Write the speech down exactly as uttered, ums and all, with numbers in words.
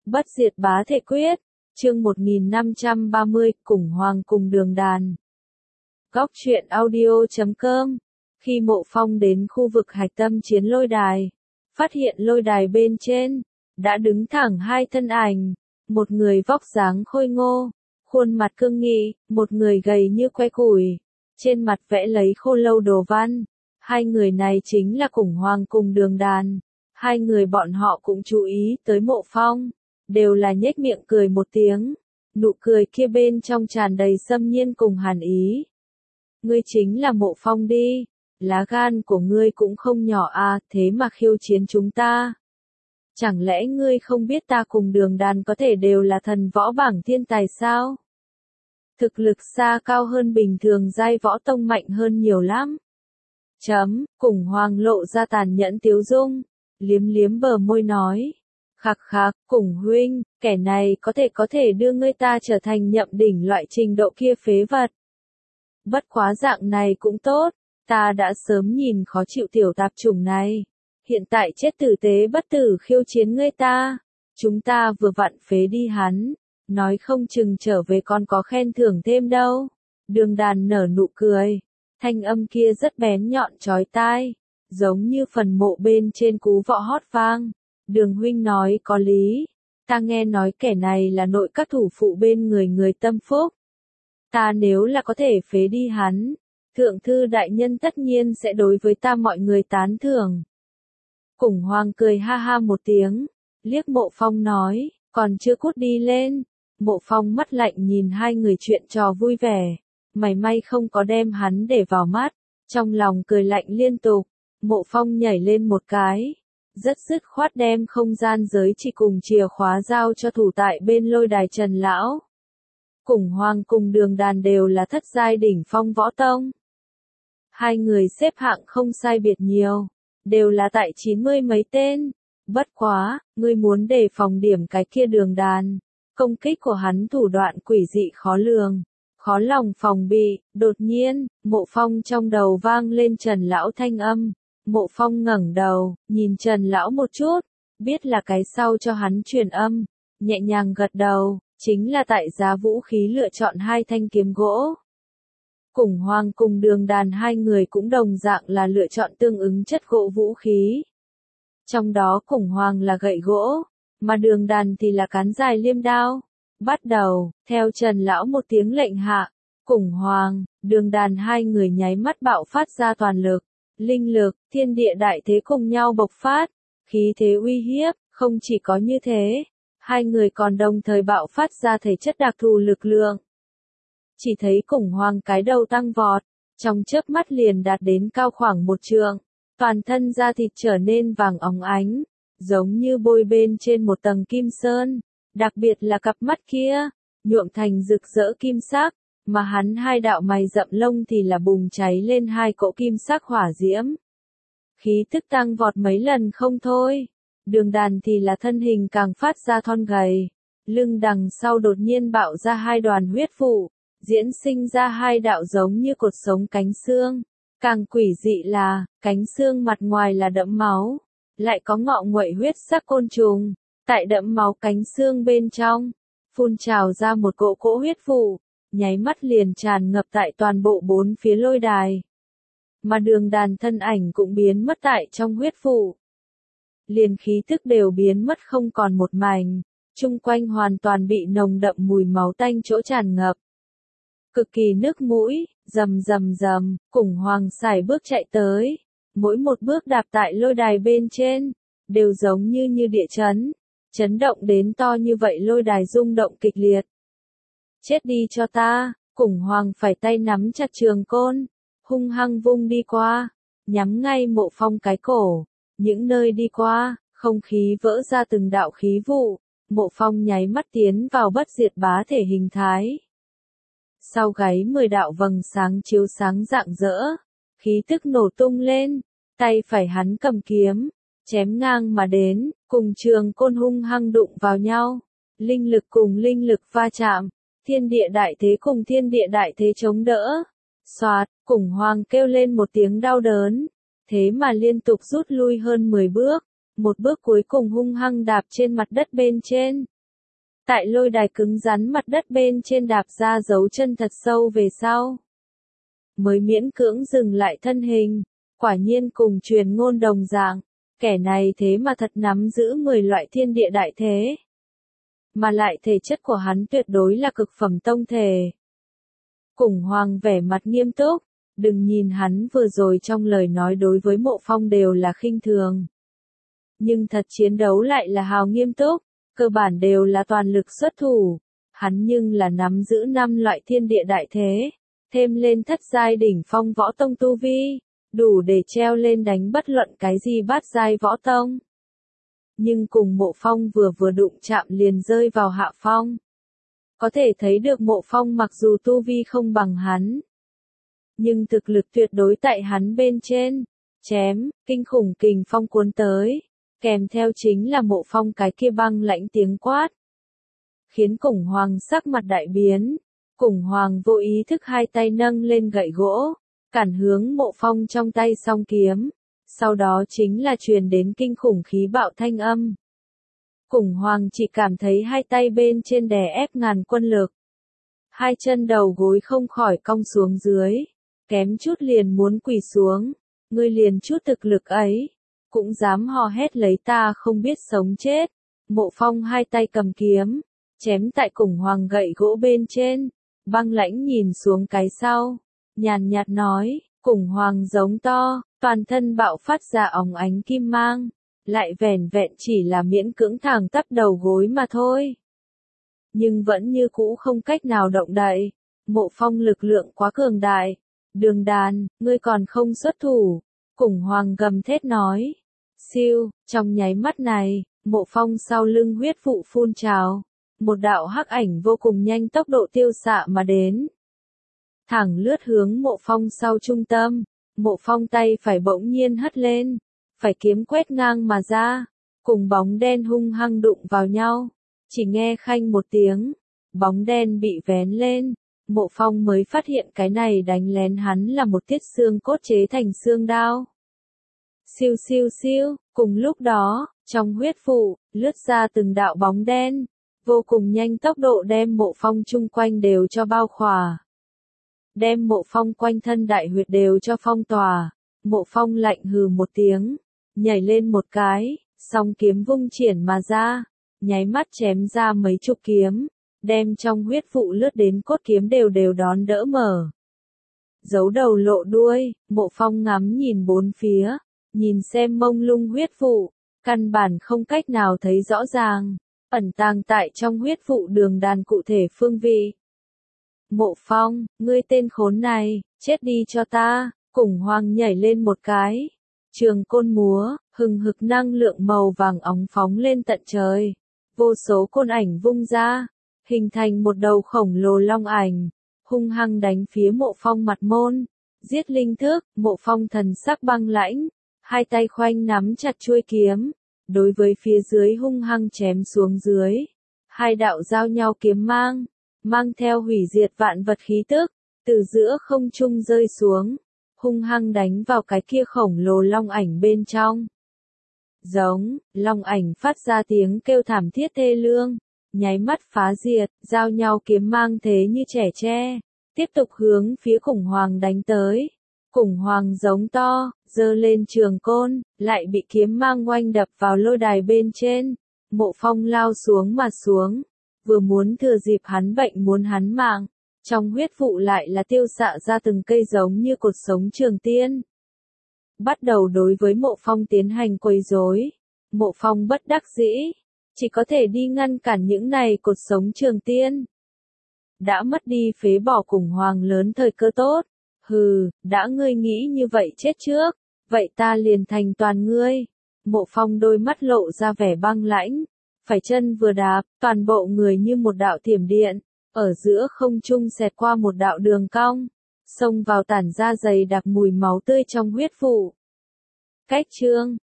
Bất diệt bá thể quyết, chương một nghìn năm trăm ba mươi, Củng Hoàng cùng Đường Đàn. Góc truyện audio chấm com. Khi Mộ Phong đến khu vực hạch tâm chiến lôi đài, phát hiện lôi đài bên trên đã đứng thẳng hai thân ảnh, một người vóc dáng khôi ngô, khuôn mặt cương nghị, một người gầy như que củi, trên mặt vẽ lấy khô lâu đồ văn. Hai người này chính là Củng Hoàng cùng Đường Đàn. Hai người bọn họ cũng chú ý tới Mộ Phong, đều là nhếch miệng cười một tiếng, nụ cười kia bên trong tràn đầy xâm nhiên cùng hàn ý. Ngươi chính là Mộ Phong đi, lá gan của ngươi cũng không nhỏ à, thế mà khiêu chiến chúng ta. Chẳng lẽ ngươi không biết ta cùng Đường Đàn có thể đều là thần võ bảng thiên tài sao? Thực lực xa cao hơn bình thường giai võ tông mạnh hơn nhiều lắm. Chấm, Củng Hoàng lộ ra tàn nhẫn tiếu dung, liếm liếm bờ môi nói. Khạc khạc, Củng huynh, kẻ này có thể có thể đưa ngươi ta trở thành nhậm đỉnh loại trình độ kia phế vật. Bất quá dạng này cũng tốt, ta đã sớm nhìn khó chịu tiểu tạp chủng này. Hiện tại chết tử tế bất tử khiêu chiến ngươi ta, chúng ta vừa vặn phế đi hắn, nói không chừng trở về còn có khen thưởng thêm đâu. Đường Đàn nở nụ cười, thanh âm kia rất bén nhọn chói tai, giống như phần mộ bên trên cú vọ hót vang. Đường huynh nói có lý, ta nghe nói kẻ này là nội các thủ phụ bên người người tâm phúc. Ta nếu là có thể phế đi hắn, thượng thư đại nhân tất nhiên sẽ đối với ta mọi người tán thưởng. Củng Hoàng cười ha ha một tiếng, liếc Mộ Phong nói, còn chưa cút đi lên. Mộ Phong mắt lạnh nhìn hai người chuyện trò vui vẻ, mảy may không có đem hắn để vào mắt, trong lòng cười lạnh liên tục. Mộ Phong nhảy lên một cái, rất dứt khoát đem không gian giới chỉ cùng chìa khóa giao cho thủ tại bên lôi đài Trần Lão. Củng Hoàng cùng Đường Đàn đều là thất giai đỉnh phong võ tông. Hai người xếp hạng không sai biệt nhiều, đều là tại chín mươi mấy tên. Bất quá, ngươi muốn đề phòng điểm cái kia Đường Đàn. Công kích của hắn thủ đoạn quỷ dị khó lường, khó lòng phòng bị. Đột nhiên, Mộ Phong trong đầu vang lên Trần Lão thanh âm. Mộ Phong ngẩng đầu, nhìn Trần Lão một chút, biết là cái sau cho hắn truyền âm, nhẹ nhàng gật đầu, chính là tại giá vũ khí lựa chọn hai thanh kiếm gỗ. Củng Hoàng cùng Đường Đàn hai người cũng đồng dạng là lựa chọn tương ứng chất gỗ vũ khí. Trong đó Củng Hoàng là gậy gỗ, mà Đường Đàn thì là cán dài liêm đao. Bắt đầu, theo Trần Lão một tiếng lệnh hạ, Củng Hoàng, Đường Đàn hai người nháy mắt bạo phát ra toàn lực. Linh lực, thiên địa đại thế cùng nhau bộc phát, khí thế uy hiếp. Không chỉ có như thế, hai người còn đồng thời bạo phát ra thể chất đặc thù lực lượng. Chỉ thấy Củng Hoàng cái đầu tăng vọt, trong chớp mắt liền đạt đến cao khoảng một trượng, toàn thân da thịt trở nên vàng óng ánh, giống như bôi bên trên một tầng kim sơn, đặc biệt là cặp mắt kia, nhuộm thành rực rỡ kim sắc. Mà hắn hai đạo mày rậm lông thì là bùng cháy lên hai cỗ kim sắc hỏa diễm. Khí tức tăng vọt mấy lần không thôi. Đường Đàn thì là thân hình càng phát ra thon gầy. Lưng đằng sau đột nhiên bạo ra hai đoàn huyết vụ, diễn sinh ra hai đạo giống như cột sống cánh xương. Càng quỷ dị là, cánh xương mặt ngoài là đẫm máu, lại có ngọ nguậy huyết sắc côn trùng. Tại đẫm máu cánh xương bên trong, phun trào ra một cỗ cỗ huyết vụ, nháy mắt liền tràn ngập tại toàn bộ bốn phía lôi đài. Mà Đường Đàn thân ảnh cũng biến mất tại trong huyết vụ. Liền khí tức đều biến mất không còn một mảnh, chung quanh hoàn toàn bị nồng đậm mùi máu tanh chỗ tràn ngập. Cực kỳ nức mũi, rầm rầm rầm, Củng Hoàng sải bước chạy tới, mỗi một bước đạp tại lôi đài bên trên, đều giống như như địa chấn, chấn động đến to như vậy lôi đài rung động kịch liệt. Chết đi cho ta, Củng Hoàng phải tay nắm chặt trường côn, hung hăng vung đi qua, nhắm ngay Mộ Phong cái cổ. Những nơi đi qua, không khí vỡ ra từng đạo khí vụ, Mộ Phong nháy mắt tiến vào bất diệt bá thể hình thái. Sau gáy mười đạo vầng sáng chiếu sáng rạng rỡ, khí tức nổ tung lên, tay phải hắn cầm kiếm, chém ngang mà đến, cùng trường côn hung hăng đụng vào nhau, linh lực cùng linh lực va chạm. Thiên địa đại thế cùng thiên địa đại thế chống đỡ. Xoạt, Củng Hoàng kêu lên một tiếng đau đớn, thế mà liên tục rút lui hơn mười bước, một bước cuối cùng hung hăng đạp trên mặt đất bên trên, Tại lôi đài cứng rắn mặt đất bên trên đạp ra dấu chân thật sâu về sau. Mới miễn cưỡng dừng lại thân hình, quả nhiên cùng truyền ngôn đồng dạng, kẻ này thế mà thật nắm giữ mười loại thiên địa đại thế. Mà lại thể chất của hắn tuyệt đối là cực phẩm tông thể. Củng Hoàng vẻ mặt nghiêm túc, đừng nhìn hắn vừa rồi trong lời nói đối với Mộ Phong đều là khinh thường. Nhưng thật chiến đấu lại là hào nghiêm túc, cơ bản đều là toàn lực xuất thủ. Hắn nhưng là nắm giữ năm loại thiên địa đại thế, thêm lên thất giai đỉnh phong võ tông tu vi, đủ để treo lên đánh bất luận cái gì bát giai võ tông. Nhưng cùng Mộ Phong vừa vừa đụng chạm liền rơi vào hạ phong. Có thể thấy được Mộ Phong mặc dù tu vi không bằng hắn, nhưng thực lực tuyệt đối tại hắn bên trên. Chém, kinh khủng kình phong cuốn tới, kèm theo chính là Mộ Phong cái kia băng lãnh tiếng quát. Khiến Củng Hoàng sắc mặt đại biến, Củng Hoàng vô ý thức hai tay nâng lên gậy gỗ, cản hướng Mộ Phong trong tay song kiếm, sau đó chính là truyền đến kinh khủng khí bạo thanh âm. Củng Hoàng chỉ cảm thấy hai tay bên trên đè ép ngàn quân lực. Hai chân đầu gối không khỏi cong xuống dưới, kém chút liền muốn quỳ xuống, ngươi liền chút thực lực ấy, cũng dám hò hét lấy ta không biết sống chết. Mộ Phong hai tay cầm kiếm, chém tại Củng Hoàng gậy gỗ bên trên, băng lãnh nhìn xuống cái sau, nhàn nhạt nói, Củng Hoàng giống to, toàn thân bạo phát ra óng ánh kim mang, lại vẻn vẹn chỉ là miễn cưỡng thẳng tắp đầu gối mà thôi. Nhưng vẫn như cũ không cách nào động đậy, Mộ Phong lực lượng quá cường đại. Đường Đàn, ngươi còn không xuất thủ, Củng Hoàng gầm thét nói. Siêu, trong nháy mắt này, Mộ Phong sau lưng huyết vụ phun trào, một đạo hắc ảnh vô cùng nhanh tốc độ tiêu xạ mà đến. Thẳng lướt hướng Mộ Phong sau trung tâm, Mộ Phong tay phải bỗng nhiên hất lên, phải kiếm quét ngang mà ra, cùng bóng đen hung hăng đụng vào nhau, chỉ nghe khanh một tiếng, bóng đen bị vén lên. Mộ Phong mới phát hiện cái này đánh lén hắn là một tiết xương cốt chế thành xương đao. Siêu siêu siêu, cùng lúc đó, trong huyết vụ, lướt ra từng đạo bóng đen, vô cùng nhanh tốc độ đem Mộ Phong chung quanh đều cho bao khỏa. Đem Mộ Phong quanh thân đại huyệt đều cho phong tỏa. Mộ Phong lạnh hừ một tiếng, nhảy lên một cái, song kiếm vung triển mà ra, nháy mắt chém ra mấy chục kiếm, đem trong huyết vụ lướt đến cốt kiếm đều đều đón đỡ mở. Giấu đầu lộ đuôi, Mộ Phong ngắm nhìn bốn phía, nhìn xem mông lung huyết vụ, căn bản không cách nào thấy rõ ràng, ẩn tàng tại trong huyết vụ Đường Đàn cụ thể phương vị. Mộ Phong, ngươi tên khốn này, chết đi cho ta. Củng Hoàng nhảy lên một cái, trường côn múa, hừng hực năng lượng màu vàng óng phóng lên tận trời, vô số côn ảnh vung ra, hình thành một đầu khổng lồ long ảnh, hung hăng đánh phía Mộ Phong mặt môn, giết linh thức. Mộ Phong thần sắc băng lãnh, hai tay khoanh nắm chặt chuôi kiếm, đối với phía dưới hung hăng chém xuống dưới, hai đạo giao nhau kiếm mang, mang theo hủy diệt vạn vật khí tức, từ giữa không trung rơi xuống, hung hăng đánh vào cái kia khổng lồ long ảnh bên trong. Giống, long ảnh phát ra tiếng kêu thảm thiết thê lương, nháy mắt phá diệt, giao nhau kiếm mang thế như trẻ tre, tiếp tục hướng phía Củng Hoàng đánh tới. Củng Hoàng giống to, giơ lên trường côn, lại bị kiếm mang oanh đập vào lôi đài bên trên. Mộ Phong lao xuống mà xuống, vừa muốn thừa dịp hắn bệnh muốn hắn mạng. Trong huyết vụ lại là tiêu xạ ra từng cây giống như cột sống trường tiên. Bắt đầu đối với Mộ Phong tiến hành quấy rối. Mộ Phong bất đắc dĩ, chỉ có thể đi ngăn cản những này cột sống trường tiên. Đã mất đi phế bỏ Củng Hoàng lớn thời cơ tốt. Hừ, đã ngươi nghĩ như vậy chết trước, vậy ta liền thành toàn ngươi. Mộ Phong đôi mắt lộ ra vẻ băng lãnh, phải chân vừa đạp, toàn bộ người như một đạo thiểm điện. Ở giữa không trung xẹt qua một đạo đường cong, xông vào tản ra dày đặc mùi máu tươi trong huyết vụ. Cách chương